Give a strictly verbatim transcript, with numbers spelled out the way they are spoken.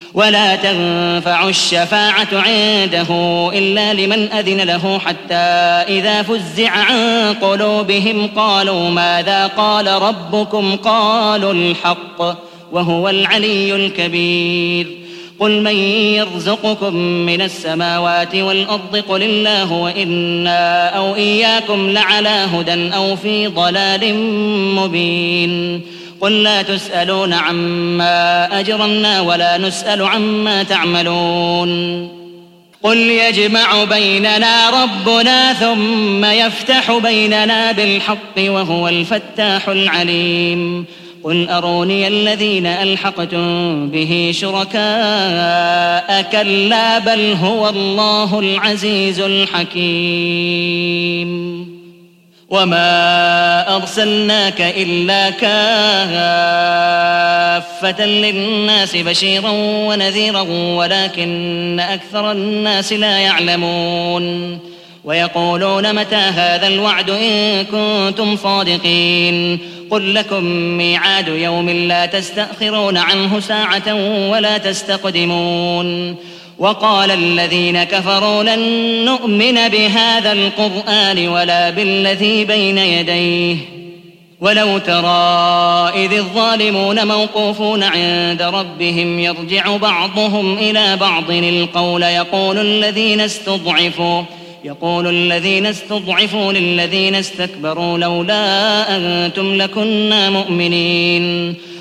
ولا تنفع الشفاعة عنده إلا لمن أذن له حتى إذا فزع عن قلوبهم قالوا ماذا قال ربكم قالوا الحق وهو العلي الكبير قل من يرزقكم من السماوات والأرض قل الله وإنا أو إياكم لعلى هدى أو في ضلال مبين قل لا تسألون عما أجرمنا ولا نسأل عما تعملون قل يجمع بيننا ربنا ثم يفتح بيننا بالحق وهو الفتاح العليم قل أروني الذين ألحقتم به شركاء كلا بل هو الله العزيز الحكيم وما أرسلناك إلا كافة للناس بشيرا ونذيرا ولكن أكثر الناس لا يعلمون ويقولون متى هذا الوعد إن كنتم صادقين قل لكم ميعاد يوم لا تستأخرون عنه ساعة ولا تستقدمون وقال الذين كفروا لن نؤمن بهذا القرآن ولا بالذي بين يديه ولو ترى إذ الظالمون موقوفون عند ربهم يرجع بعضهم إلى بعض القول يقول الذين استضعفوا يقول الذين استضعفوا للذين استكبروا لولا أنتم لكنا مؤمنين